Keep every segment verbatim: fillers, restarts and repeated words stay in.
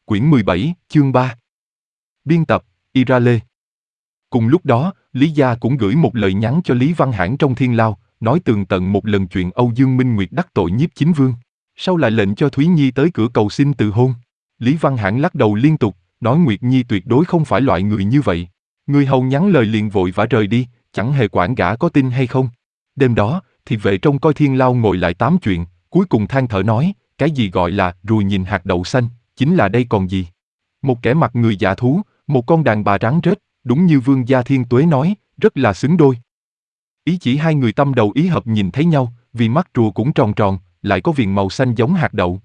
Quyển mười bảy, chương ba. Biên tập, Ira Lê. Cùng lúc đó, Lý Gia cũng gửi một lời nhắn cho Lý Văn Hãn trong Thiên Lao, nói tường tận một lần chuyện Âu Dương Minh Nguyệt đắc tội Nhiếp Chính Vương. Sau lại lệnh cho Thúy Nhi tới cửa cầu xin từ hôn. Lý Văn Hãn lắc đầu liên tục, nói Nguyệt Nhi tuyệt đối không phải loại người như vậy. Người hầu nhắn lời liền vội vã rời đi, chẳng hề quản gã có tin hay không. Đêm đó, thì vệ trông coi Thiên Lao ngồi lại tám chuyện, cuối cùng than thở nói, cái gì gọi là ruồi nhìn hạt đậu xanh, chính là đây còn gì. Một kẻ mặt người dạ thú, một con đàn bà rắn rết, đúng như Vương gia Thiên Tuế nói, rất là xứng đôi. Ý chỉ hai người tâm đầu ý hợp nhìn thấy nhau, vì mắt rùa cũng tròn tròn, lại có viền màu xanh giống hạt đậu.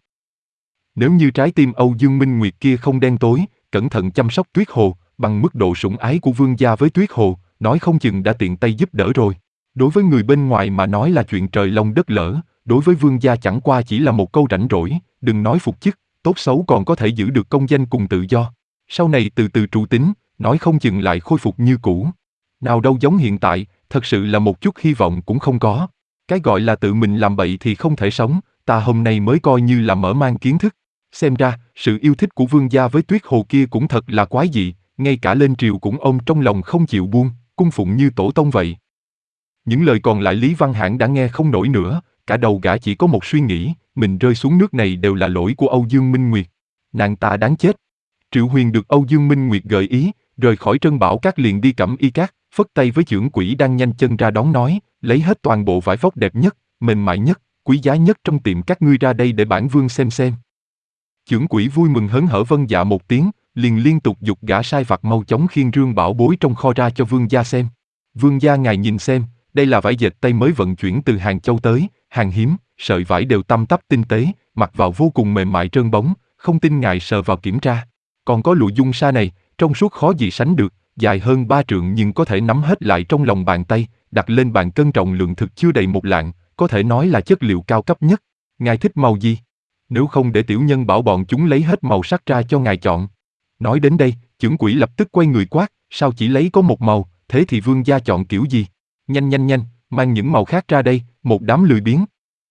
Nếu như trái tim Âu Dương Minh Nguyệt kia không đen tối, cẩn thận chăm sóc Tuyết Hồ, bằng mức độ sủng ái của Vương gia với Tuyết Hồ, nói không chừng đã tiện tay giúp đỡ rồi. Đối với người bên ngoài mà nói là chuyện trời long đất lỡ, đối với Vương gia chẳng qua chỉ là một câu rảnh rỗi, đừng nói phục chức, tốt xấu còn có thể giữ được công danh cùng tự do. Sau này từ từ trụ tính, nói không chừng lại khôi phục như cũ. Nào đâu giống hiện tại, thật sự là một chút hy vọng cũng không có. Cái gọi là tự mình làm bậy thì không thể sống, ta hôm nay mới coi như là mở mang kiến thức. Xem ra, sự yêu thích của Vương gia với Tuyết Hồ kia cũng thật là quái dị, ngay cả lên triều cũng ôm trong lòng không chịu buông, cung phụng như tổ tông vậy. Những lời còn lại Lý Văn Hãn đã nghe không nổi nữa, cả đầu gã chỉ có một suy nghĩ, mình rơi xuống nước này đều là lỗi của Âu Dương Minh Nguyệt. Nàng ta đáng chết. Triệu Huyền được Âu Dương Minh Nguyệt gợi ý, rời khỏi Trân Bảo Các liền đi Cẩm Y Các, phất tay với chưởng quỹ đang nhanh chân ra đón nói, lấy hết toàn bộ vải vóc đẹp nhất, mềm mại nhất, quý giá nhất trong tiệm các ngươi ra đây để bản vương xem xem. Chưởng quỹ vui mừng hớn hở vâng dạ một tiếng, liền liên tục giục gã sai vặt mau chóng khiêng rương bảo bối trong kho ra cho vương gia xem. Vương gia ngài nhìn xem, đây là vải dệt Tây mới vận chuyển từ Hàng Châu tới, hàng hiếm, sợi vải đều tăm tắp tinh tế, mặc vào vô cùng mềm mại trơn bóng, không tin ngài sờ vào kiểm tra. Còn có lụa dung sa này, trong suốt khó gì sánh được, dài hơn ba trượng nhưng có thể nắm hết lại trong lòng bàn tay, đặt lên bàn cân trọng lượng thực chưa đầy một lạng, có thể nói là chất liệu cao cấp nhất. Ngài thích màu gì? Nếu không để tiểu nhân bảo bọn chúng lấy hết màu sắc ra cho ngài chọn. Nói đến đây, chưởng quỹ lập tức quay người quát, sao chỉ lấy có một màu, thế thì vương gia chọn kiểu gì? Nhanh nhanh nhanh, mang những màu khác ra đây, một đám lười biếng.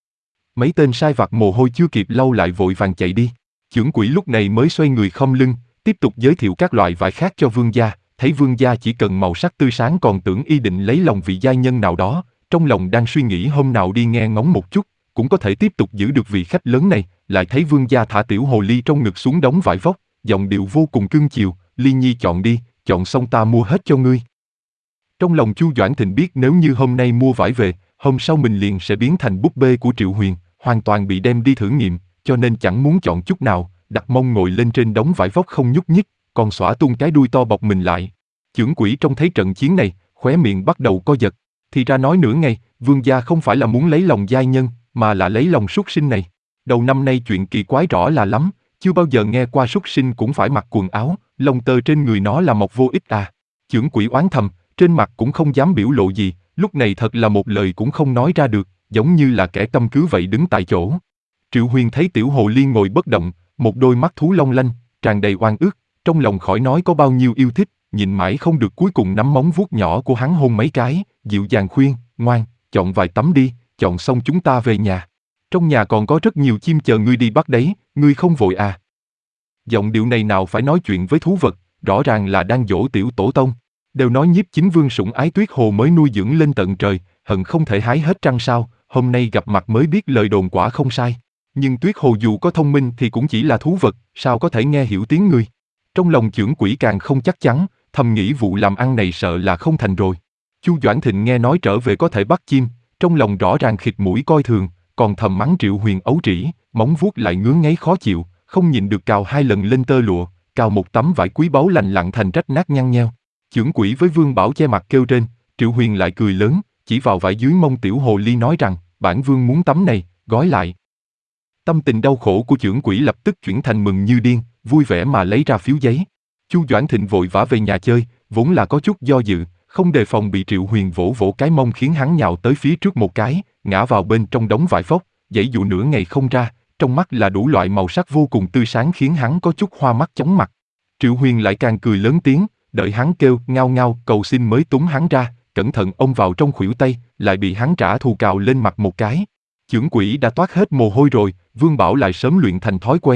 Mấy tên sai vặt mồ hôi chưa kịp lau lại vội vàng chạy đi. Chưởng quỹ lúc này mới xoay người khom lưng, tiếp tục giới thiệu các loại vải khác cho vương gia, thấy vương gia chỉ cần màu sắc tươi sáng còn tưởng y định lấy lòng vị giai nhân nào đó, trong lòng đang suy nghĩ hôm nào đi nghe ngóng một chút, cũng có thể tiếp tục giữ được vị khách lớn này, lại thấy vương gia thả tiểu hồ ly trong ngực xuống đống vải vóc, giọng điệu vô cùng cưng chiều, Ly Nhi chọn đi, chọn xong ta mua hết cho ngươi. Trong lòng Chu Doãn Thịnh biết nếu như hôm nay mua vải về, hôm sau mình liền sẽ biến thành búp bê của Triệu Huyền, hoàn toàn bị đem đi thử nghiệm, cho nên chẳng muốn chọn chút nào, đặt mông ngồi lên trên đống vải vóc không nhúc nhích, còn xõa tung cái đuôi to bọc mình lại. Chưởng quỹ trông thấy trận chiến này, khóe miệng bắt đầu co giật, thì ra nói nửa ngày, vương gia không phải là muốn lấy lòng giai nhân, mà là lấy lòng súc sinh này. Đầu năm nay chuyện kỳ quái rõ là lắm, chưa bao giờ nghe qua súc sinh cũng phải mặc quần áo, lông tơ trên người nó là mọc vô ích à. Chưởng quỹ oán thầm, trên mặt cũng không dám biểu lộ gì, lúc này thật là một lời cũng không nói ra được, giống như là kẻ câm cứ vậy đứng tại chỗ. Triệu Huyền thấy tiểu hồ ly ngồi bất động, một đôi mắt thú long lanh, tràn đầy oan ức, trong lòng khỏi nói có bao nhiêu yêu thích, nhìn mãi không được cuối cùng nắm móng vuốt nhỏ của hắn hôn mấy cái, dịu dàng khuyên, ngoan, chọn vài tấm đi, chọn xong chúng ta về nhà. Trong nhà còn có rất nhiều chim chờ ngươi đi bắt đấy, ngươi không vội à. Giọng điệu này nào phải nói chuyện với thú vật, rõ ràng là đang dỗ tiểu tổ tông. Đều nói Nhiếp Chính Vương sủng ái Tuyết Hồ mới nuôi dưỡng lên tận trời, hận không thể hái hết trăng sao, hôm nay gặp mặt mới biết lời đồn quả không sai. Nhưng Tuyết Hồ dù có thông minh thì cũng chỉ là thú vật, sao có thể nghe hiểu tiếng người. Trong lòng chưởng quỹ càng không chắc chắn, thầm nghĩ vụ làm ăn này sợ là không thành rồi. Chu Doãn Thịnh nghe nói trở về có thể bắt chim, trong lòng rõ ràng khịt mũi coi thường, còn thầm mắng Triệu Huyền ấu trĩ, móng vuốt lại ngứa ngáy khó chịu, không nhịn được cào hai lần lên tơ lụa, cào một tấm vải quý báu lành lặn thành rách nát nhăn nheo. Chưởng quỹ với Vương Bảo che mặt kêu trên, Triệu Huyền lại cười lớn, chỉ vào vải dưới mông tiểu hồ ly nói rằng, bản vương muốn tấm này, gói lại. Tâm tình đau khổ của chưởng quỹ lập tức chuyển thành mừng như điên, vui vẻ mà lấy ra phiếu giấy. Chu Doãn Thịnh vội vã về nhà chơi, vốn là có chút do dự, không đề phòng bị Triệu Huyền vỗ vỗ cái mông khiến hắn nhào tới phía trước một cái, ngã vào bên trong đống vải vóc, giãy dụ nửa ngày không ra, trong mắt là đủ loại màu sắc vô cùng tươi sáng khiến hắn có chút hoa mắt chóng mặt. Triệu Huyền lại càng cười lớn tiếng, đợi hắn kêu ngao ngao cầu xin mới túm hắn ra, cẩn thận ôm vào trong khuỷu tay, lại bị hắn trả thù cào lên mặt một cái. Chưởng quỹ đã toát hết mồ hôi rồi, Vương Bảo lại sớm luyện thành thói quen.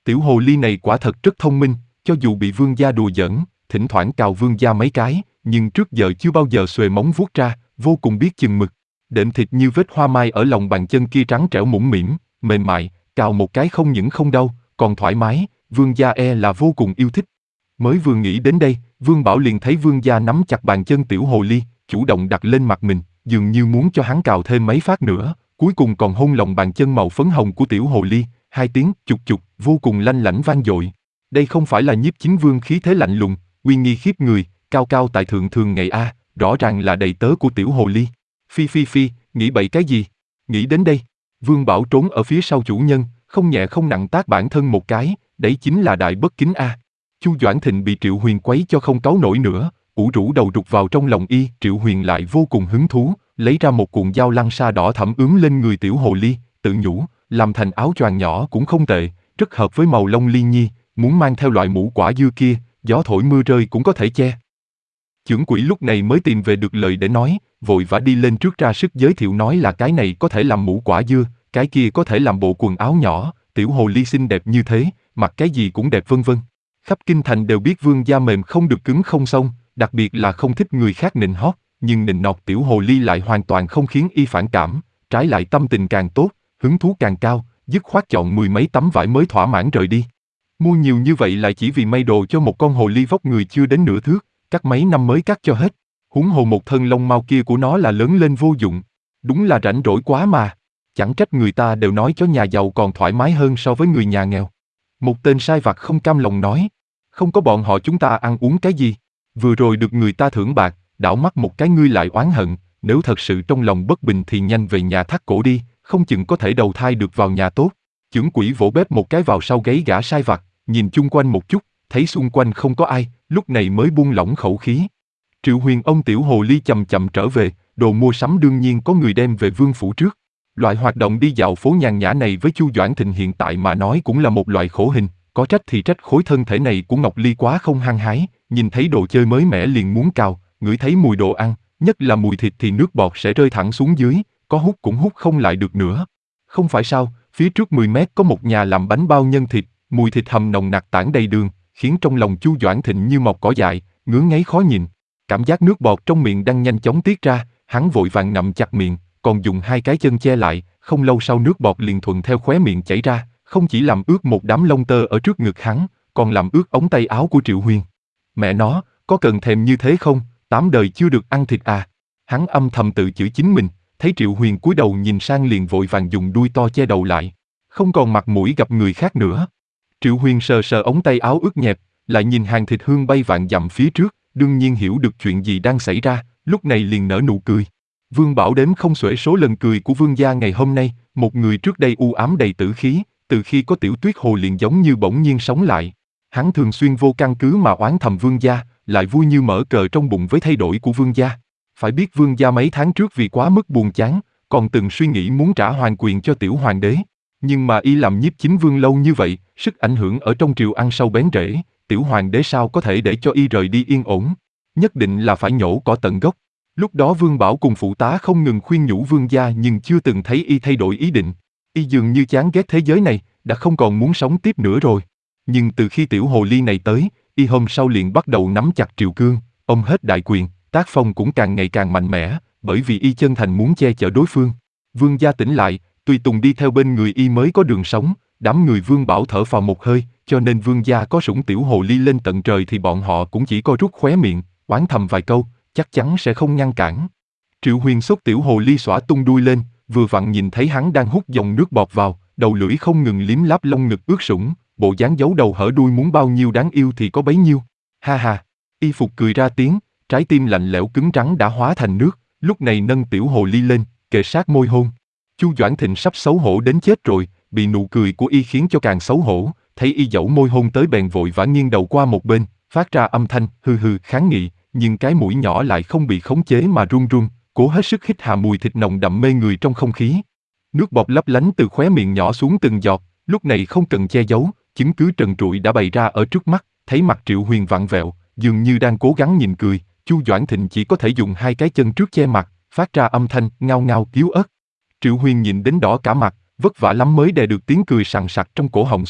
Tiểu hồ ly này quả thật rất thông minh, cho dù bị vương gia đùa giỡn, thỉnh thoảng cào vương gia mấy cái, nhưng trước giờ chưa bao giờ xuề móng vuốt ra, vô cùng biết chừng mực. Đệm thịt như vết hoa mai ở lòng bàn chân kia trắng trẻo mũm mĩm, mềm mại, cào một cái không những không đau, còn thoải mái, vương gia e là vô cùng yêu thích. Mới vừa nghĩ đến đây, Vương Bảo liền thấy vương gia nắm chặt bàn chân tiểu hồ ly, chủ động đặt lên mặt mình, dường như muốn cho hắn cào thêm mấy phát nữa, cuối cùng còn hôn lòng bàn chân màu phấn hồng của tiểu hồ ly, hai tiếng chục chục, vô cùng lanh lảnh vang dội. Đây không phải là Nhiếp Chính Vương khí thế lạnh lùng, uy nghi khiếp người, cao cao tại thượng thường ngày a, rõ ràng là đầy tớ của tiểu hồ ly. Phi phi phi, nghĩ bậy cái gì? Nghĩ đến đây, Vương Bảo trốn ở phía sau chủ nhân, không nhẹ không nặng tát bản thân một cái, đấy chính là đại bất kính a. Chu Doãn Thịnh bị Triệu Huyền quấy cho không cáu nổi nữa, ủ rũ đầu rụt vào trong lòng y. Triệu Huyền lại vô cùng hứng thú, lấy ra một cuộn dao lăng sa đỏ thẫm ướm lên người tiểu hồ ly, tự nhủ, làm thành áo choàng nhỏ cũng không tệ, rất hợp với màu lông ly nhi, muốn mang theo loại mũ quả dưa kia, gió thổi mưa rơi cũng có thể che. Chưởng quỷ lúc này mới tìm về được lời để nói, vội vã đi lên trước ra sức giới thiệu nói là cái này có thể làm mũ quả dưa, cái kia có thể làm bộ quần áo nhỏ, tiểu hồ ly xinh đẹp như thế, mặc cái gì cũng đẹp vân vân. Khắp kinh thành đều biết vương gia mềm không được cứng không xong, đặc biệt là không thích người khác nịnh hót, nhưng nịnh nọt tiểu hồ ly lại hoàn toàn không khiến y phản cảm, trái lại tâm tình càng tốt, hứng thú càng cao, dứt khoát chọn mười mấy tấm vải mới thỏa mãn rời đi. Mua nhiều như vậy lại chỉ vì may đồ cho một con hồ ly vóc người chưa đến nửa thước, cắt mấy năm mới cắt cho hết. Huống hồ một thân lông mau kia của nó là lớn lên vô dụng. Đúng là rảnh rỗi quá mà. Chẳng trách người ta đều nói chó nhà giàu còn thoải mái hơn so với người nhà nghèo. Một tên sai vặt không cam lòng nói, không có bọn họ chúng ta ăn uống cái gì. Vừa rồi được người ta thưởng bạc, đảo mắt một cái ngươi lại oán hận, nếu thật sự trong lòng bất bình thì nhanh về nhà thắt cổ đi, không chừng có thể đầu thai được vào nhà tốt. Chưởng quỷ vỗ bếp một cái vào sau gáy gã sai vặt, nhìn chung quanh một chút, thấy xung quanh không có ai, lúc này mới buông lỏng khẩu khí. Triệu Huyền ông tiểu hồ ly chậm chậm trở về, đồ mua sắm đương nhiên có người đem về vương phủ trước. Loại hoạt động đi dạo phố nhàn nhã này với Chu Doãn Thịnh hiện tại mà nói cũng là một loại khổ hình, có trách thì trách khối thân thể này của Ngọc Ly quá không hăng hái, nhìn thấy đồ chơi mới mẻ liền muốn cào, ngửi thấy mùi đồ ăn, nhất là mùi thịt thì nước bọt sẽ rơi thẳng xuống dưới, có hút cũng hút không lại được nữa. Không phải sao, phía trước mười mét có một nhà làm bánh bao nhân thịt, mùi thịt hầm nồng nặc tản đầy đường, khiến trong lòng Chu Doãn Thịnh như mọc cỏ dại, ngứa ngáy khó nhìn. Cảm giác nước bọt trong miệng đang nhanh chóng tiết ra, hắn vội vàng ngậm chặt miệng, còn dùng hai cái chân che lại, không lâu sau nước bọt liền thuận theo khóe miệng chảy ra, không chỉ làm ướt một đám lông tơ ở trước ngực hắn, còn làm ướt ống tay áo của Triệu Huyền. Mẹ nó, có cần thèm như thế không, tám đời chưa được ăn thịt à? Hắn âm thầm tự chửi chính mình, thấy Triệu Huyền cúi đầu nhìn sang liền vội vàng dùng đuôi to che đầu lại, không còn mặt mũi gặp người khác nữa. Triệu Huyền sờ sờ ống tay áo ướt nhẹp, lại nhìn hàng thịt hương bay vạn dặm phía trước, đương nhiên hiểu được chuyện gì đang xảy ra, lúc này liền nở nụ cười. Vương Bảo đếm không xuể số lần cười của vương gia ngày hôm nay, một người trước đây u ám đầy tử khí, từ khi có Tiểu Tuyết Hồ liền giống như bỗng nhiên sống lại. Hắn thường xuyên vô căn cứ mà oán thầm vương gia, lại vui như mở cờ trong bụng với thay đổi của vương gia. Phải biết vương gia mấy tháng trước vì quá mức buồn chán, còn từng suy nghĩ muốn trả hoàng quyền cho tiểu hoàng đế. Nhưng mà y làm nhiếp chính vương lâu như vậy, sức ảnh hưởng ở trong triều ăn sâu bén rễ, tiểu hoàng đế sao có thể để cho y rời đi yên ổn. Nhất định là phải nhổ cỏ tận gốc. Lúc đó Vương Bảo cùng phụ tá không ngừng khuyên nhủ vương gia nhưng chưa từng thấy y thay đổi ý định. Y dường như chán ghét thế giới này, đã không còn muốn sống tiếp nữa rồi. Nhưng từ khi tiểu hồ ly này tới, y hôm sau liền bắt đầu nắm chặt triều cương, ôm hết đại quyền, tác phong cũng càng ngày càng mạnh mẽ, bởi vì y chân thành muốn che chở đối phương. Vương gia tỉnh lại, tùy tùng đi theo bên người y mới có đường sống, đám người Vương Bảo thở phào một hơi, cho nên vương gia có sủng tiểu hồ ly lên tận trời thì bọn họ cũng chỉ có rút khóe miệng, oán thầm vài câu, chắc chắn sẽ không ngăn cản. Triệu Huyền xốc tiểu hồ ly xõa tung đuôi lên, vừa vặn nhìn thấy hắn đang hút dòng nước bọt vào, đầu lưỡi không ngừng liếm láp lông ngực ướt sũng, bộ dáng giấu đầu hở đuôi muốn bao nhiêu đáng yêu thì có bấy nhiêu. Ha ha, y phục cười ra tiếng, trái tim lạnh lẽo cứng rắn đã hóa thành nước, lúc này nâng tiểu hồ ly lên, kề sát môi hôn. Chu Doãn Thịnh sắp xấu hổ đến chết rồi, bị nụ cười của y khiến cho càng xấu hổ, thấy y dẫu môi hôn tới bèn vội vã nghiêng đầu qua một bên, phát ra âm thanh hừ hừ kháng nghị, nhưng cái mũi nhỏ lại không bị khống chế mà run run, cố hết sức hít hà mùi thịt nồng đậm mê người trong không khí. Nước bọt lấp lánh từ khóe miệng nhỏ xuống từng giọt, lúc này không cần che giấu, chứng cứ trần trụi đã bày ra ở trước mắt, thấy mặt Triệu Huyền vặn vẹo, dường như đang cố gắng nhìn cười, Chu Doãn Thịnh chỉ có thể dùng hai cái chân trước che mặt, phát ra âm thanh ngao ngao yếu ớt. Triệu Huyền nhìn đến đỏ cả mặt, vất vả lắm mới đè được tiếng cười sằng sặc trong cổ họng xuống,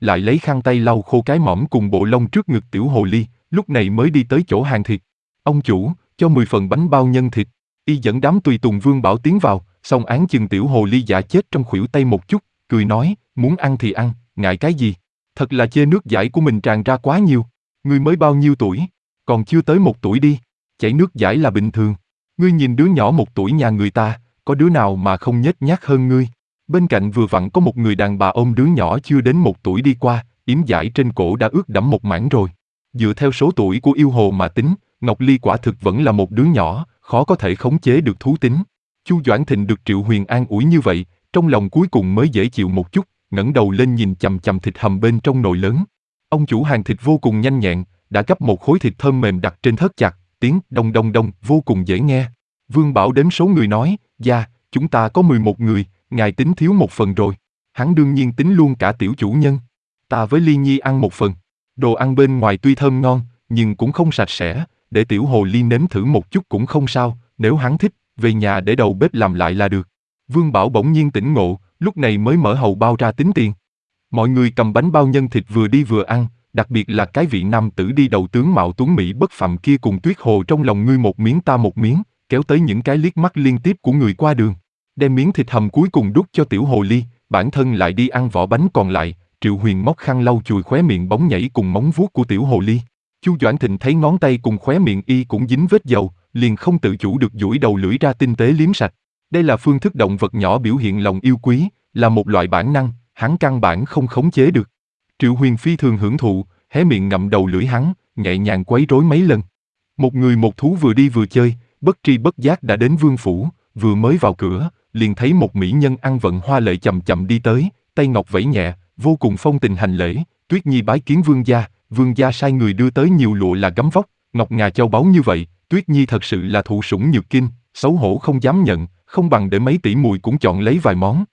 lại lấy khăn tay lau khô cái mõm cùng bộ lông trước ngực tiểu hồ ly, lúc này mới đi tới chỗ hàng thịt. Ông chủ, cho mười phần bánh bao nhân thịt. Y dẫn đám tùy tùng Vương Bảo tiến vào, xong án chừng tiểu hồ ly dạ chết trong khuỷu tay một chút, cười nói, muốn ăn thì ăn, ngại cái gì? Thật là chê nước dãi của mình tràn ra quá nhiều. Ngươi mới bao nhiêu tuổi? Còn chưa tới một tuổi đi. Chảy nước dãi là bình thường. Ngươi nhìn đứa nhỏ một tuổi nhà người ta, có đứa nào mà không nhếch nhác hơn ngươi? Bên cạnh vừa vặn có một người đàn bà ôm đứa nhỏ chưa đến một tuổi đi qua, yếm dãi trên cổ đã ướt đẫm một mảng rồi. Dựa theo số tuổi của yêu hồ mà tính, Ngọc Ly quả thực vẫn là một đứa nhỏ, khó có thể khống chế được thú tính. Chu Doãn Thịnh được Triệu Huyền an ủi như vậy, trong lòng cuối cùng mới dễ chịu một chút, ngẩng đầu lên nhìn chằm chằm thịt hầm bên trong nồi lớn. Ông chủ hàng thịt vô cùng nhanh nhẹn, đã gấp một khối thịt thơm mềm đặt trên thớt chặt, tiếng đông đông đông vô cùng dễ nghe. Vương Bảo đếm số người nói, dạ, chúng ta có mười một người, ngài tính thiếu một phần rồi. Hắn đương nhiên tính luôn cả tiểu chủ nhân. Ta với Ly Nhi ăn một phần. Đồ ăn bên ngoài tuy thơm ngon, nhưng cũng không sạch sẽ, để tiểu hồ ly nếm thử một chút cũng không sao, nếu hắn thích, về nhà để đầu bếp làm lại là được. Vương Bảo bỗng nhiên tỉnh ngộ, lúc này mới mở hầu bao ra tính tiền. Mọi người cầm bánh bao nhân thịt vừa đi vừa ăn, đặc biệt là cái vị nam tử đi đầu tướng mạo tuấn mỹ bất phàm kia cùng Tuyết Hồ trong lòng ngươi một miếng ta một miếng, kéo tới những cái liếc mắt liên tiếp của người qua đường. Đem miếng thịt hầm cuối cùng đút cho tiểu hồ ly, bản thân lại đi ăn vỏ bánh còn lại. Triệu Huyền móc khăn lau chùi khóe miệng bóng nhảy cùng móng vuốt của tiểu hồ ly. Chu Doãn Thịnh thấy ngón tay cùng khóe miệng y cũng dính vết dầu, liền không tự chủ được duỗi đầu lưỡi ra tinh tế liếm sạch. Đây là phương thức động vật nhỏ biểu hiện lòng yêu quý, là một loại bản năng, hắn căn bản không khống chế được. Triệu Huyền phi thường hưởng thụ, hé miệng ngậm đầu lưỡi hắn, nhẹ nhàng quấy rối mấy lần. Một người một thú vừa đi vừa chơi, bất tri bất giác đã đến vương phủ, vừa mới vào cửa, liền thấy một mỹ nhân ăn vận hoa lệ chậm chậm đi tới, tay ngọc vẫy nhẹ, vô cùng phong tình hành lễ. Tuyết Nhi bái kiến vương gia, vương gia sai người đưa tới nhiều lụa là gấm vóc, ngọc ngà châu báu như vậy, Tuyết Nhi thật sự là thụ sủng nhược kinh, xấu hổ không dám nhận, không bằng để mấy tỷ muội cũng chọn lấy vài món.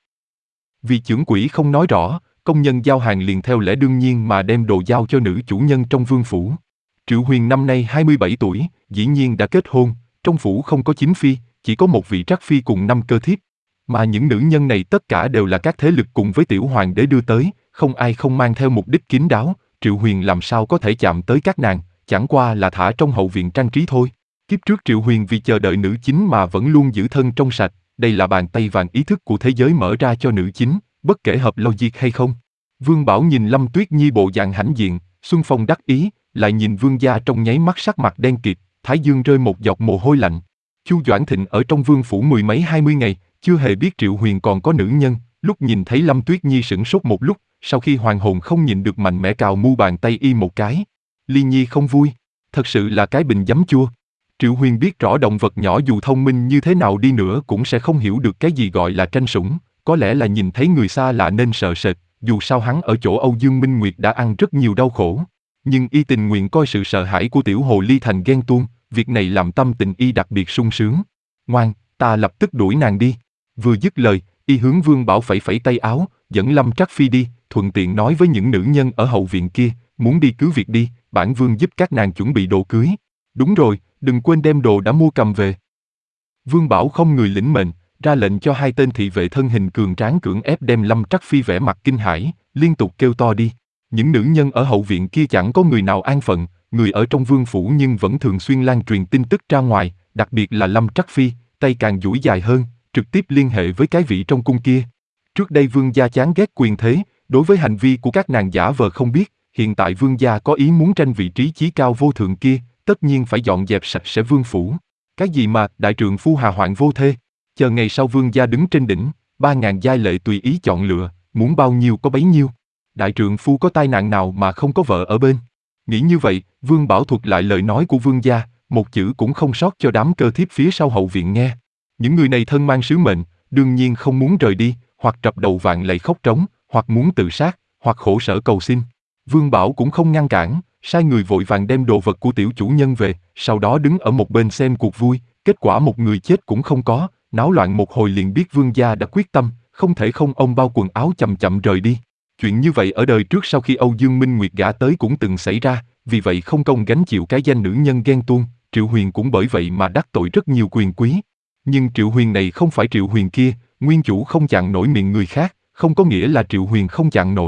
Vì chưởng quỹ không nói rõ, công nhân giao hàng liền theo lẽ đương nhiên mà đem đồ giao cho nữ chủ nhân trong vương phủ. Triệu Huyền năm nay hai mươi bảy tuổi, dĩ nhiên đã kết hôn, trong phủ không có chính phi, chỉ có một vị trắc phi cùng năm cơ thiếp. Mà những nữ nhân này tất cả đều là các thế lực cùng với tiểu hoàng đế đưa tới, không ai không mang theo mục đích kín đáo, Triệu Huyền làm sao có thể chạm tới các nàng, chẳng qua là thả trong hậu viện trang trí thôi. Kiếp trước Triệu Huyền vì chờ đợi nữ chính mà vẫn luôn giữ thân trong sạch, đây là bàn tay vàng ý thức của thế giới mở ra cho nữ chính, bất kể hợp logic hay không. Vương Bảo nhìn Lâm Tuyết Nhi bộ dạng hãnh diện, xuân phong đắc ý, lại nhìn vương gia trong nháy mắt sắc mặt đen kịt, thái dương rơi một giọt mồ hôi lạnh. Chu Doãn Thịnh ở trong vương phủ mười mấy hai mươi ngày, chưa hề biết Triệu Huyền còn có nữ nhân, lúc nhìn thấy Lâm Tuyết Nhi sửng sốt một lúc, sau khi hoàn hồn không nhịn được mạnh mẽ cào mu bàn tay y một cái. Ly Nhi không vui, thật sự là cái bình giấm chua. Triệu Huyền biết rõ động vật nhỏ dù thông minh như thế nào đi nữa cũng sẽ không hiểu được cái gì gọi là tranh sủng, có lẽ là nhìn thấy người xa lạ nên sợ sệt, dù sao hắn ở chỗ Âu Dương Minh Nguyệt đã ăn rất nhiều đau khổ. Nhưng y tình nguyện coi sự sợ hãi của tiểu hồ ly thành ghen tuông, việc này làm tâm tình y đặc biệt sung sướng. Ngoan, ta lập tức đuổi nàng đi. Vừa dứt lời, y hướng Vương Bảo phẩy phẩy tay áo, dẫn Lâm Trắc Phi đi, thuận tiện nói với những nữ nhân ở hậu viện kia, muốn đi cứ việc đi, bản vương giúp các nàng chuẩn bị đồ cưới. Đúng rồi, đừng quên đem đồ đã mua cầm về. Vương Bảo không người lĩnh mệnh, ra lệnh cho hai tên thị vệ thân hình cường tráng cưỡng ép đem Lâm Trắc Phi vẻ mặt kinh hãi, liên tục kêu to đi. Những nữ nhân ở hậu viện kia chẳng có người nào an phận, người ở trong vương phủ nhưng vẫn thường xuyên lan truyền tin tức ra ngoài, đặc biệt là Lâm Trắc Phi, tay càng duỗi dài hơn, trực tiếp liên hệ với cái vị trong cung kia. Trước đây vương gia chán ghét quyền thế, đối với hành vi của các nàng giả vờ không biết, hiện tại vương gia có ý muốn tranh vị trí chí cao vô thượng kia, tất nhiên phải dọn dẹp sạch sẽ vương phủ. Cái gì mà đại trượng phu hà hoạn vô thê, chờ ngày sau vương gia đứng trên đỉnh, ba ngàn giai lệ tùy ý chọn lựa, muốn bao nhiêu có bấy nhiêu. Đại trượng phu có tai nạn nào mà không có vợ ở bên? Nghĩ như vậy, Vương Bảo thuật lại lời nói của vương gia, một chữ cũng không sót cho đám cơ thiếp phía sau hậu viện nghe. Những người này thân mang sứ mệnh, đương nhiên không muốn rời đi, hoặc trập đầu vạn lạy khóc trống, hoặc muốn tự sát, hoặc khổ sở cầu xin. Vương Bảo cũng không ngăn cản, sai người vội vàng đem đồ vật của tiểu chủ nhân về, sau đó đứng ở một bên xem cuộc vui, kết quả một người chết cũng không có, náo loạn một hồi liền biết vương gia đã quyết tâm, không thể không ông bao quần áo chậm chậm rời đi. Chuyện như vậy ở đời trước sau khi Âu Dương Minh Nguyệt gả tới cũng từng xảy ra, vì vậy không công gánh chịu cái danh nữ nhân ghen tuông, Triệu Huyền cũng bởi vậy mà đắc tội rất nhiều quyền quý. Nhưng Triệu Huyền này không phải Triệu Huyền kia, nguyên chủ không chặn nổi miệng người khác, không có nghĩa là Triệu Huyền không chặn nổi.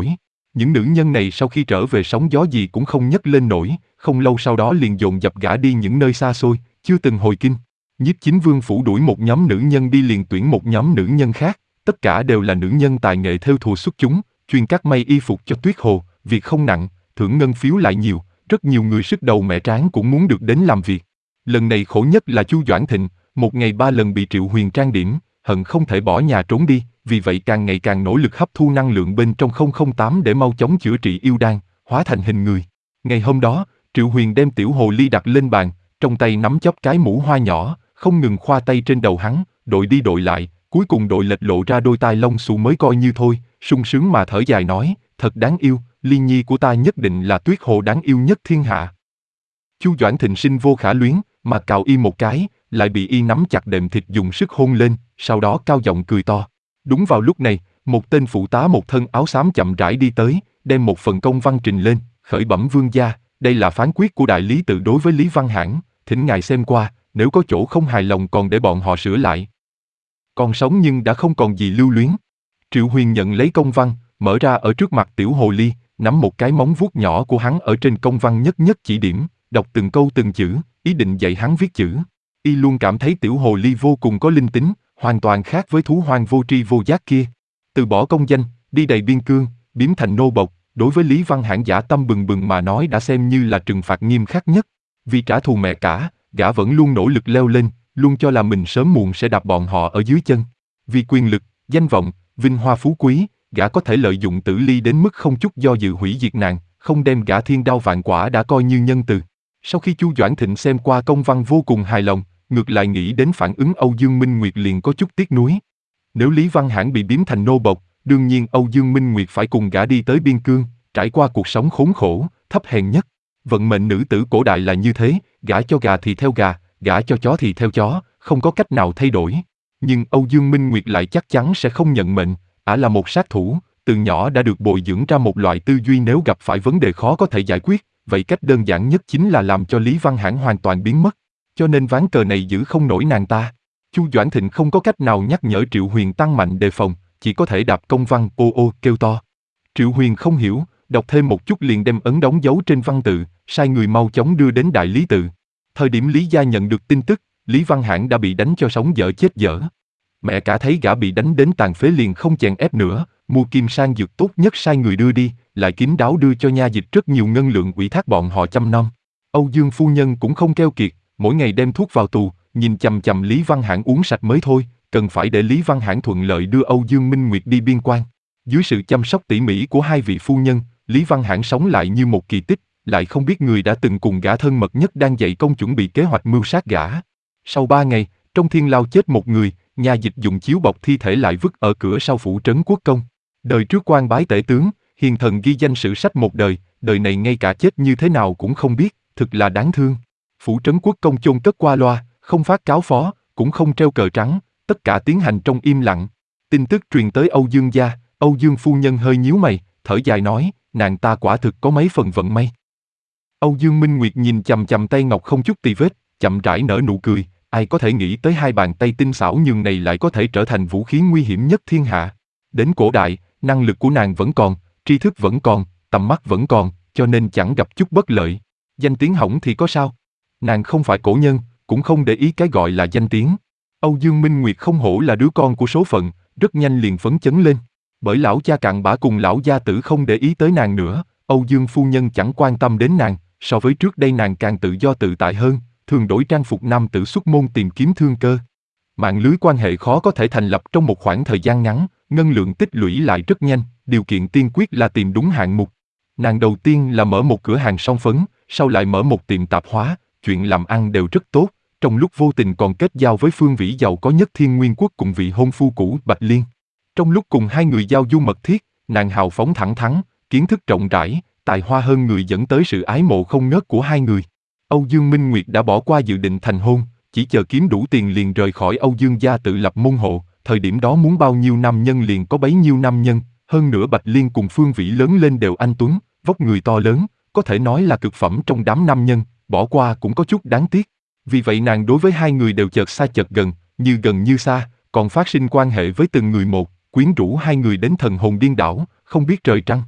Những nữ nhân này sau khi trở về sóng gió gì cũng không nhấc lên nổi, không lâu sau đó liền dồn dập gả đi những nơi xa xôi, chưa từng hồi kinh. Nhiếp Chính Vương phủ đuổi một nhóm nữ nhân đi liền tuyển một nhóm nữ nhân khác, tất cả đều là nữ nhân tài nghệ thêu thùa xuất chúng, chuyên cắt may y phục cho Tuyết Hồ, việc không nặng, thưởng ngân phiếu lại nhiều, rất nhiều người sức đầu mẹ tráng cũng muốn được đến làm việc. Lần này khổ nhất là Chu Doãn Thịnh, một ngày ba lần bị Triệu Huyền trang điểm, hận không thể bỏ nhà trốn đi, vì vậy càng ngày càng nỗ lực hấp thu năng lượng bên trong không không tám để mau chóng chữa trị yêu đan, hóa thành hình người. Ngày hôm đó, Triệu Huyền đem tiểu hồ ly đặt lên bàn, trong tay nắm chóp cái mũ hoa nhỏ, không ngừng khoa tay trên đầu hắn, đội đi đội lại, cuối cùng đội lệch lộ ra đôi tai lông xù mới coi như thôi, sung sướng mà thở dài nói, thật đáng yêu, ly nhi của ta nhất định là Tuyết Hồ đáng yêu nhất thiên hạ. Chu Doãn Thịnh sinh vô khả luyến, mà cào y một cái, lại bị y nắm chặt đệm thịt dùng sức hôn lên, sau đó cao giọng cười to. Đúng vào lúc này, một tên phụ tá một thân áo xám chậm rãi đi tới, đem một phần công văn trình lên, khởi bẩm vương gia, đây là phán quyết của đại lý tự đối với Lý Văn Hãn, thỉnh ngài xem qua, nếu có chỗ không hài lòng còn để bọn họ sửa lại. Còn sống nhưng đã không còn gì lưu luyến. Triệu Huyền nhận lấy công văn, mở ra ở trước mặt tiểu hồ ly, nắm một cái móng vuốt nhỏ của hắn ở trên công văn nhất nhất chỉ điểm, đọc từng câu từng chữ, ý định dạy hắn viết chữ. Y luôn cảm thấy tiểu hồ ly vô cùng có linh tính, hoàn toàn khác với thú hoang vô tri vô giác kia. Từ bỏ công danh, đi đầy biên cương, biến thành nô bộc, đối với Lý Văn Hãn dã tâm bừng bừng mà nói đã xem như là trừng phạt nghiêm khắc nhất. Vì trả thù mẹ cả, gã vẫn luôn nỗ lực leo lên, luôn cho là mình sớm muộn sẽ đạp bọn họ ở dưới chân. Vì quyền lực, danh vọng, vinh hoa phú quý, gã có thể lợi dụng Tử Ly đến mức không chút do dự hủy diệt nàng, không đem gã thiên đao vạn quả đã coi như nhân từ. Sau khi Chu Doãn Thịnh xem qua công văn vô cùng hài lòng, ngược lại nghĩ đến phản ứng Âu Dương Minh Nguyệt liền có chút tiếc nuối. Nếu Lý Văn Hãn bị biếm thành nô bộc, đương nhiên Âu Dương Minh Nguyệt phải cùng gã đi tới biên cương, trải qua cuộc sống khốn khổ, thấp hèn nhất. Vận mệnh nữ tử cổ đại là như thế, gả cho gà thì theo gà, gả cho chó thì theo chó, không có cách nào thay đổi. Nhưng Âu Dương Minh Nguyệt lại chắc chắn sẽ không nhận mệnh, ả là một sát thủ, từ nhỏ đã được bồi dưỡng ra một loại tư duy nếu gặp phải vấn đề khó có thể giải quyết, vậy cách đơn giản nhất chính là làm cho Lý Văn Hãn hoàn toàn biến mất. Cho nên ván cờ này giữ không nổi nàng ta. Chu Doãn Thịnh không có cách nào nhắc nhở Triệu Huyền tăng mạnh đề phòng, chỉ có thể đạp công văn ô ô kêu to. Triệu Huyền không hiểu, đọc thêm một chút liền đem ấn đóng dấu trên văn tự, sai người mau chóng đưa đến đại lý tự. Thời điểm Lý gia nhận được tin tức, Lý Văn Hãn đã bị đánh cho sống dở chết dở. Mẹ cả thấy gã bị đánh đến tàn phế liền không chèn ép nữa, mua kim sang dược tốt nhất sai người đưa đi, lại kín đáo đưa cho nha dịch rất nhiều ngân lượng ủy thác bọn họ chăm nom. Âu Dương phu nhân cũng không keo kiệt, mỗi ngày đem thuốc vào tù, nhìn chằm chằm Lý Văn Hãn uống sạch mới thôi, cần phải để Lý Văn Hãn thuận lợi đưa Âu Dương Minh Nguyệt đi biên quan. Dưới sự chăm sóc tỉ mỉ của hai vị phu nhân, Lý Văn Hãn sống lại như một kỳ tích, lại không biết người đã từng cùng gã thân mật nhất đang dạy công chuẩn bị kế hoạch mưu sát gã. Sau ba ngày, trong thiên lao chết một người, nha dịch dùng chiếu bọc thi thể lại vứt ở cửa sau phủ trấn quốc công. Đời trước quan bái tể tướng, hiền thần ghi danh sử sách một đời, đời này ngay cả chết như thế nào cũng không biết, thực là đáng thương. Phủ trấn quốc công chôn cất qua loa, không phát cáo phó, cũng không treo cờ trắng, tất cả tiến hành trong im lặng. Tin tức truyền tới Âu Dương gia, Âu Dương phu nhân hơi nhíu mày, thở dài nói, nàng ta quả thực có mấy phần vận may. Âu Dương Minh Nguyệt nhìn chằm chằm tay ngọc không chút tì vết, chậm rãi nở nụ cười, ai có thể nghĩ tới hai bàn tay tinh xảo nhường này lại có thể trở thành vũ khí nguy hiểm nhất thiên hạ. Đến cổ đại, năng lực của nàng vẫn còn, tri thức vẫn còn, tầm mắt vẫn còn, cho nên chẳng gặp chút bất lợi. Danh tiếng hỏng thì có sao? Nàng không phải cổ nhân, cũng không để ý cái gọi là danh tiếng. Âu Dương Minh Nguyệt không hổ là đứa con của số phận, rất nhanh liền phấn chấn lên. Bởi lão cha cặn bã cùng lão gia tử không để ý tới nàng nữa, Âu Dương phu nhân chẳng quan tâm đến nàng, so với trước đây nàng càng tự do tự tại hơn, thường đổi trang phục nam tử xuất môn tìm kiếm thương cơ. Mạng lưới quan hệ khó có thể thành lập trong một khoảng thời gian ngắn, ngân lượng tích lũy lại rất nhanh, điều kiện tiên quyết là tìm đúng hạng mục. Nàng đầu tiên là mở một cửa hàng son phấn, sau lại mở một tiệm tạp hóa, chuyện làm ăn đều rất tốt, trong lúc vô tình còn kết giao với phương vĩ giàu có nhất Thiên Nguyên Quốc cùng vị hôn phu cũ Bạch Liên. Trong lúc cùng hai người giao du mật thiết, nàng hào phóng thẳng thắn, kiến thức rộng rãi, tài hoa hơn người dẫn tới sự ái mộ không ngớt của hai người. Âu Dương Minh Nguyệt đã bỏ qua dự định thành hôn, chỉ chờ kiếm đủ tiền liền rời khỏi Âu Dương gia tự lập môn hộ, thời điểm đó muốn bao nhiêu nam nhân liền có bấy nhiêu nam nhân, hơn nữa Bạch Liên cùng Phương Vĩ lớn lên đều anh tuấn, vóc người to lớn, có thể nói là cực phẩm trong đám nam nhân, bỏ qua cũng có chút đáng tiếc. Vì vậy nàng đối với hai người đều chợt xa chợt gần, như gần như xa, còn phát sinh quan hệ với từng người một, quyến rũ hai người đến thần hồn điên đảo, không biết trời trăng.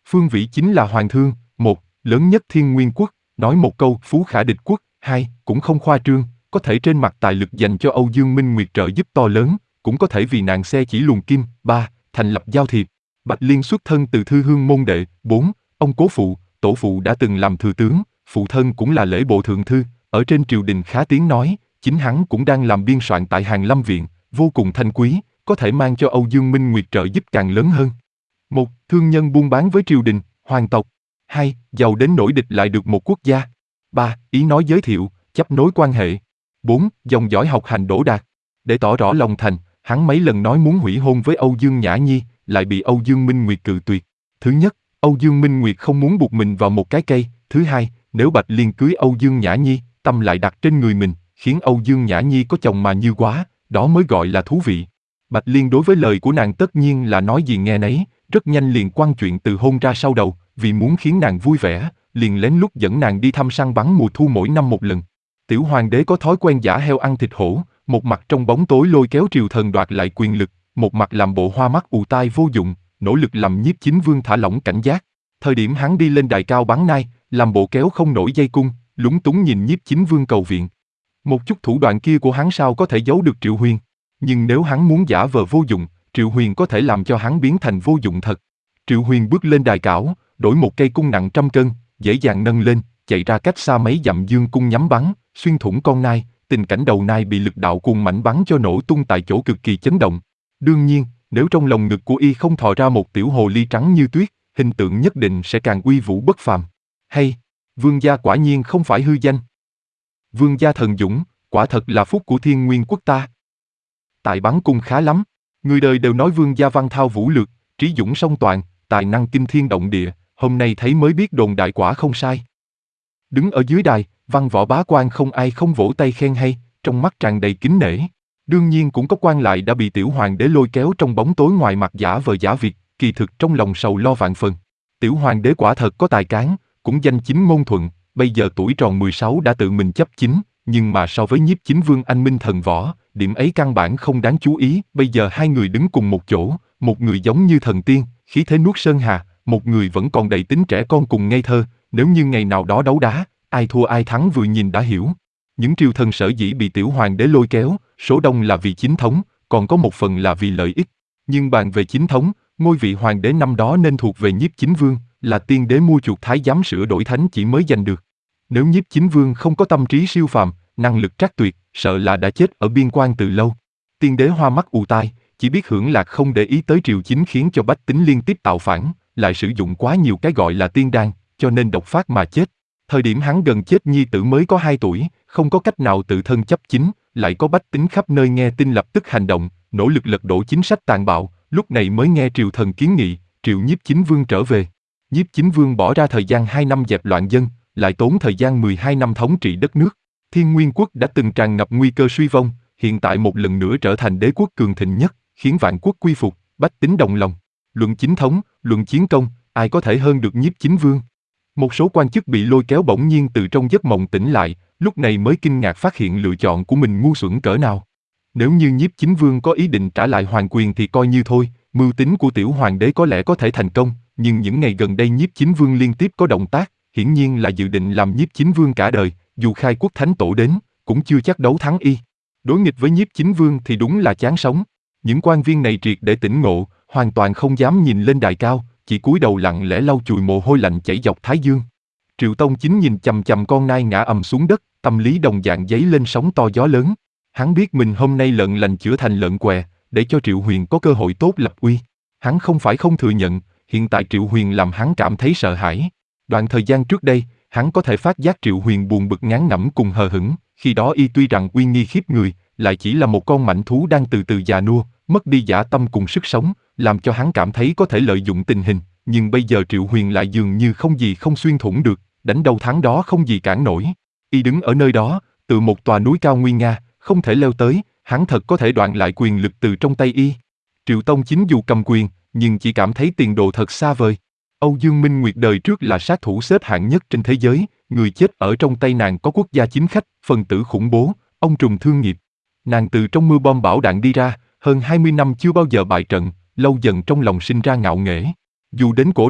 Phương Vĩ chính là hoàng thương, một, lớn nhất Thiên Nguyên quốc, nói một câu phú khả địch quốc, hai, cũng không khoa trương, có thể trên mặt tài lực dành cho Âu Dương Minh Nguyệt trợ giúp to lớn, cũng có thể vì nàng xe chỉ luồn kim, ba, thành lập giao thiệp. Bạch Liên xuất thân từ Thư Hương môn đệ, bốn, ông cố phụ, tổ phụ đã từng làm thừa tướng, phụ thân cũng là lễ bộ thượng thư, ở trên triều đình khá tiếng nói, chính hắn cũng đang làm biên soạn tại Hàn Lâm viện, vô cùng thanh quý, có thể mang cho Âu Dương Minh Nguyệt trợ giúp càng lớn hơn. Một, thương nhân buôn bán với triều đình, hoàng tộc. Hai, giàu đến nỗi địch lại được một quốc gia. Ba, ý nói giới thiệu, chấp nối quan hệ. Bốn, dòng dõi học hành đỗ đạt. Để tỏ rõ lòng thành, hắn mấy lần nói muốn hủy hôn với Âu Dương Nhã Nhi, lại bị Âu Dương Minh Nguyệt cự tuyệt. Thứ nhất, Âu Dương Minh Nguyệt không muốn buộc mình vào một cái cây. Thứ hai, nếu Bạch Liên cưới Âu Dương Nhã Nhi, tâm lại đặt trên người mình, khiến Âu Dương Nhã Nhi có chồng mà như quá, đó mới gọi là thú vị. Bạch Liên đối với lời của nàng tất nhiên là nói gì nghe nấy, rất nhanh liền quăng chuyện từ hôn ra sau đầu, vì muốn khiến nàng vui vẻ, liền lén lút dẫn nàng đi thăm săn bắn mùa thu mỗi năm một lần. Tiểu hoàng đế có thói quen giả heo ăn thịt hổ, một mặt trong bóng tối lôi kéo triều thần đoạt lại quyền lực, một mặt làm bộ hoa mắt ù tai vô dụng, nỗ lực làm Nhiếp Chính Vương thả lỏng cảnh giác. Thời điểm hắn đi lên đài cao bắn nai, làm bộ kéo không nổi dây cung, lúng túng nhìn Nhiếp Chính Vương cầu viện. Một chút thủ đoạn kia của hắn sao có thể giấu được Triệu Huyền? Nhưng nếu hắn muốn giả vờ vô dụng, Triệu Huyền có thể làm cho hắn biến thành vô dụng thật. Triệu Huyền bước lên đài cảo, đổi một cây cung nặng trăm cân, dễ dàng nâng lên, chạy ra cách xa mấy dặm dương cung nhắm bắn, xuyên thủng con nai, tình cảnh đầu nai bị lực đạo cuồng mãnh bắn cho nổ tung tại chỗ cực kỳ chấn động. Đương nhiên, nếu trong lồng ngực của y không thò ra một tiểu hồ ly trắng như tuyết, hình tượng nhất định sẽ càng uy vũ bất phàm. Hay, Vương gia quả nhiên không phải hư danh. Vương gia thần dũng, quả thật là phúc của Thiên Nguyên quốc ta. Tại bắn cung khá lắm, người đời đều nói Vương gia văn thao vũ lược, trí dũng song toàn, tài năng kinh thiên động địa, hôm nay thấy mới biết đồn đại quả không sai. Đứng ở dưới đài, văn võ bá quan không ai không vỗ tay khen hay, trong mắt tràn đầy kính nể. Đương nhiên cũng có quan lại đã bị tiểu hoàng đế lôi kéo trong bóng tối ngoài mặt giả vờ giả việc, kỳ thực trong lòng sầu lo vạn phần. Tiểu hoàng đế quả thật có tài cán, cũng danh chính ngôn thuận, bây giờ tuổi tròn mười sáu đã tự mình chấp chính, nhưng mà so với Nhiếp Chính Vương anh minh thần võ, điểm ấy căn bản không đáng chú ý. Bây giờ hai người đứng cùng một chỗ, một người giống như thần tiên, khí thế nuốt sơn hà, một người vẫn còn đầy tính trẻ con cùng ngây thơ. Nếu như ngày nào đó đấu đá, ai thua ai thắng vừa nhìn đã hiểu. Những triều thần sở dĩ bị tiểu hoàng đế lôi kéo, số đông là vì chính thống, còn có một phần là vì lợi ích. Nhưng bàn về chính thống, ngôi vị hoàng đế năm đó nên thuộc về Nhiếp Chính Vương, là tiên đế mua chuộc thái giám sửa đổi thánh chỉ mới giành được. Nếu Nhiếp Chính Vương không có tâm trí siêu phàm, năng lực trắc tuyệt, sợ là đã chết ở biên quan từ lâu. Tiên đế hoa mắt ù tai, chỉ biết hưởng lạc không để ý tới triều chính, khiến cho bách tính liên tiếp tạo phản, lại sử dụng quá nhiều cái gọi là tiên đan, cho nên độc phát mà chết. Thời điểm hắn gần chết nhi tử mới có hai tuổi, không có cách nào tự thân chấp chính, lại có bách tính khắp nơi nghe tin lập tức hành động, nỗ lực lật đổ chính sách tàn bạo, lúc này mới nghe triều thần kiến nghị, triệu Nhiếp Chính Vương trở về. Nhiếp Chính Vương bỏ ra thời gian hai năm dẹp loạn dân, lại tốn thời gian mười hai năm thống trị đất nước. Thiên Nguyên quốc đã từng tràn ngập nguy cơ suy vong, hiện tại một lần nữa trở thành đế quốc cường thịnh nhất, khiến vạn quốc quy phục, bách tính đồng lòng. Luận chính thống, luận chiến công, ai có thể hơn được Nhiếp Chính Vương? Một số quan chức bị lôi kéo bỗng nhiên từ trong giấc mộng tỉnh lại, lúc này mới kinh ngạc phát hiện lựa chọn của mình ngu xuẩn cỡ nào. Nếu như Nhiếp Chính Vương có ý định trả lại hoàng quyền thì coi như thôi, mưu tính của tiểu hoàng đế có lẽ có thể thành công, nhưng những ngày gần đây Nhiếp Chính Vương liên tiếp có động tác, hiển nhiên là dự định làm Nhiếp Chính Vương cả đời, dù khai quốc thánh tổ đến, cũng chưa chắc đấu thắng y. Đối nghịch với Nhiếp Chính Vương thì đúng là chán sống. Những quan viên này triệt để tỉnh ngộ, hoàn toàn không dám nhìn lên đài cao, chỉ cúi đầu lặng lẽ lau chùi mồ hôi lạnh chảy dọc thái dương. Triệu Tông Chính nhìn chằm chằm con nai ngã ầm xuống đất, tâm lý đồng dạng dấy lên sóng to gió lớn. Hắn biết mình hôm nay lợn lành chữa thành lợn què, để cho Triệu Huyền có cơ hội tốt lập uy. Hắn không phải không thừa nhận, hiện tại Triệu Huyền làm hắn cảm thấy sợ hãi. Đoạn thời gian trước đây, hắn có thể phát giác Triệu Huyền buồn bực ngán ngẩm cùng hờ hững, khi đó y tuy rằng uy nghi khiếp người, lại chỉ là một con mãnh thú đang từ từ già nua, mất đi dã tâm cùng sức sống, làm cho hắn cảm thấy có thể lợi dụng tình hình, nhưng bây giờ Triệu Huyền lại dường như không gì không xuyên thủng được, đánh đâu thắng đó không gì cản nổi. Y đứng ở nơi đó, từ một tòa núi cao nguy nga, không thể leo tới, hắn thật có thể đoạn lại quyền lực từ trong tay y. Triệu Tông Chính dù cầm quyền, nhưng chỉ cảm thấy tiền đồ thật xa vời. Âu Dương Minh Nguyệt đời trước là sát thủ xếp hạng nhất trên thế giới, người chết ở trong tay nàng có quốc gia chính khách, phần tử khủng bố, ông trùm thương nghiệp. Nàng từ trong mưa bom bão đạn đi ra, hơn hai mươi năm chưa bao giờ bại trận, lâu dần trong lòng sinh ra ngạo nghễ. Dù đến cổ đại,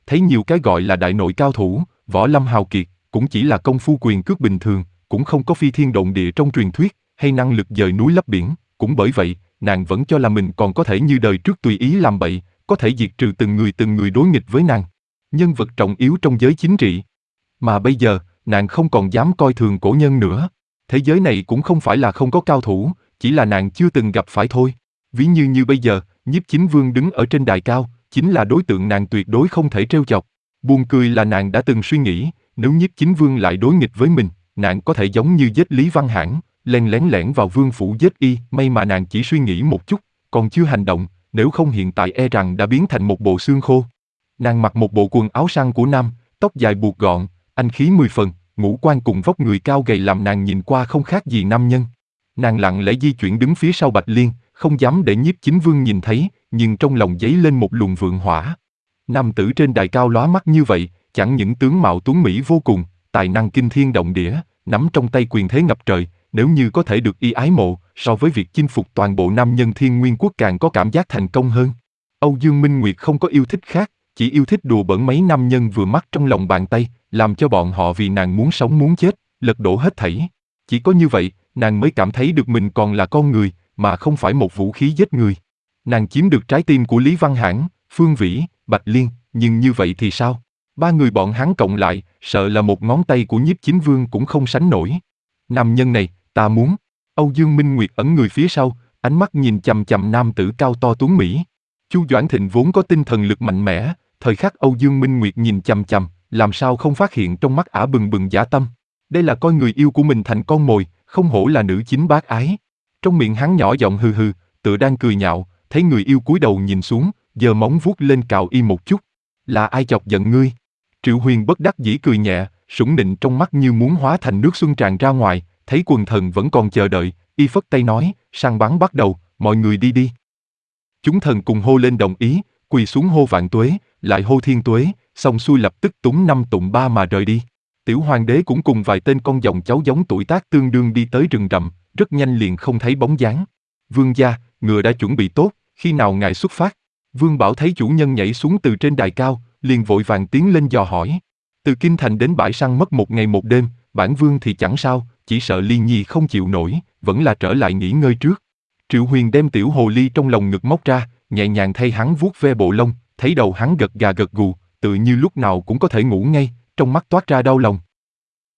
thấy nhiều cái gọi là đại nội cao thủ, võ lâm hào kiệt, cũng chỉ là công phu quyền cước bình thường, cũng không có phi thiên động địa trong truyền thuyết, hay năng lực dời núi lấp biển, cũng bởi vậy, nàng vẫn cho là mình còn có thể như đời trước tùy ý làm bậy, có thể diệt trừ từng người từng người đối nghịch với nàng. Nhân vật trọng yếu trong giới chính trị. Mà bây giờ, nàng không còn dám coi thường cổ nhân nữa. Thế giới này cũng không phải là không có cao thủ, chỉ là nàng chưa từng gặp phải thôi. Ví như như bây giờ, Nhiếp Chính Vương đứng ở trên đài cao, chính là đối tượng nàng tuyệt đối không thể trêu chọc. Buồn cười là nàng đã từng suy nghĩ, nếu Nhiếp Chính Vương lại đối nghịch với mình, nàng có thể giống như giết Lý Văn Hãn, len lén lẻn vào vương phủ giết y, may mà nàng chỉ suy nghĩ một chút, còn chưa hành động, nếu không hiện tại e rằng đã biến thành một bộ xương khô. Nàng mặc một bộ quần áo săn của nam, tóc dài buộc gọn, anh khí mười phần, ngũ quan cùng vóc người cao gầy làm nàng nhìn qua không khác gì nam nhân. Nàng lặng lẽ di chuyển đứng phía sau Bạch Liên, không dám để Nhiếp Chính Vương nhìn thấy, nhưng trong lòng dấy lên một luồng vượng hỏa. Nam tử trên đài cao lóa mắt như vậy, chẳng những tướng mạo tuấn mỹ vô cùng, tài năng kinh thiên động địa, nắm trong tay quyền thế ngập trời, nếu như có thể được y ái mộ, so với việc chinh phục toàn bộ nam nhân Thiên Nguyên quốc càng có cảm giác thành công hơn. Âu Dương Minh Nguyệt không có yêu thích khác, chỉ yêu thích đùa bỡn mấy nam nhân vừa mắt trong lòng bàn tay, làm cho bọn họ vì nàng muốn sống muốn chết, lật đổ hết thảy. Chỉ có như vậy, nàng mới cảm thấy được mình còn là con người, mà không phải một vũ khí giết người. Nàng chiếm được trái tim của Lý Văn Hãn, Phương Vĩ, Bạch Liên, nhưng như vậy thì sao? Ba người bọn hắn cộng lại, sợ là một ngón tay của Nhiếp Chính Vương cũng không sánh nổi. Nam nhân này, ta muốn. Âu Dương Minh Nguyệt ẩn người phía sau, ánh mắt nhìn chằm chằm nam tử cao to tuấn mỹ. Chu Doãn Thịnh vốn có tinh thần lực mạnh mẽ, thời khắc Âu Dương Minh Nguyệt nhìn chằm chằm, làm sao không phát hiện trong mắt ả bừng bừng dã tâm. Đây là coi người yêu của mình thành con mồi, không hổ là nữ chính bác ái. Trong miệng hắn nhỏ giọng hừ hừ, tựa đang cười nhạo, thấy người yêu cúi đầu nhìn xuống, giơ móng vuốt lên cào y một chút. Là ai chọc giận ngươi? Triệu Huyền bất đắc dĩ cười nhẹ, sủng nịnh trong mắt như muốn hóa thành nước xuân tràn ra ngoài, thấy quần thần vẫn còn chờ đợi, y phất tay nói, săn bắn bắt đầu, mọi người đi đi. Chúng thần cùng hô lên đồng ý, quỳ xuống hô vạn tuế, lại hô thiên tuế, xong xuôi lập tức túng năm tụng ba mà rời đi. Tiểu hoàng đế cũng cùng vài tên con dòng cháu giống tuổi tác tương đương đi tới rừng rậm, rất nhanh liền không thấy bóng dáng. Vương gia, ngựa đã chuẩn bị tốt, khi nào ngài xuất phát? Vương Bảo thấy chủ nhân nhảy xuống từ trên đài cao, liền vội vàng tiến lên dò hỏi. Từ Kinh Thành đến bãi săn mất một ngày một đêm, bản vương thì chẳng sao, chỉ sợ Liên Nhi không chịu nổi, vẫn là trở lại nghỉ ngơi trước. Triệu Huyền đem tiểu hồ ly trong lòng ngực móc ra, nhẹ nhàng thay hắn vuốt ve bộ lông, thấy đầu hắn gật gà gật gù, tự như lúc nào cũng có thể ngủ ngay, trong mắt toát ra đau lòng.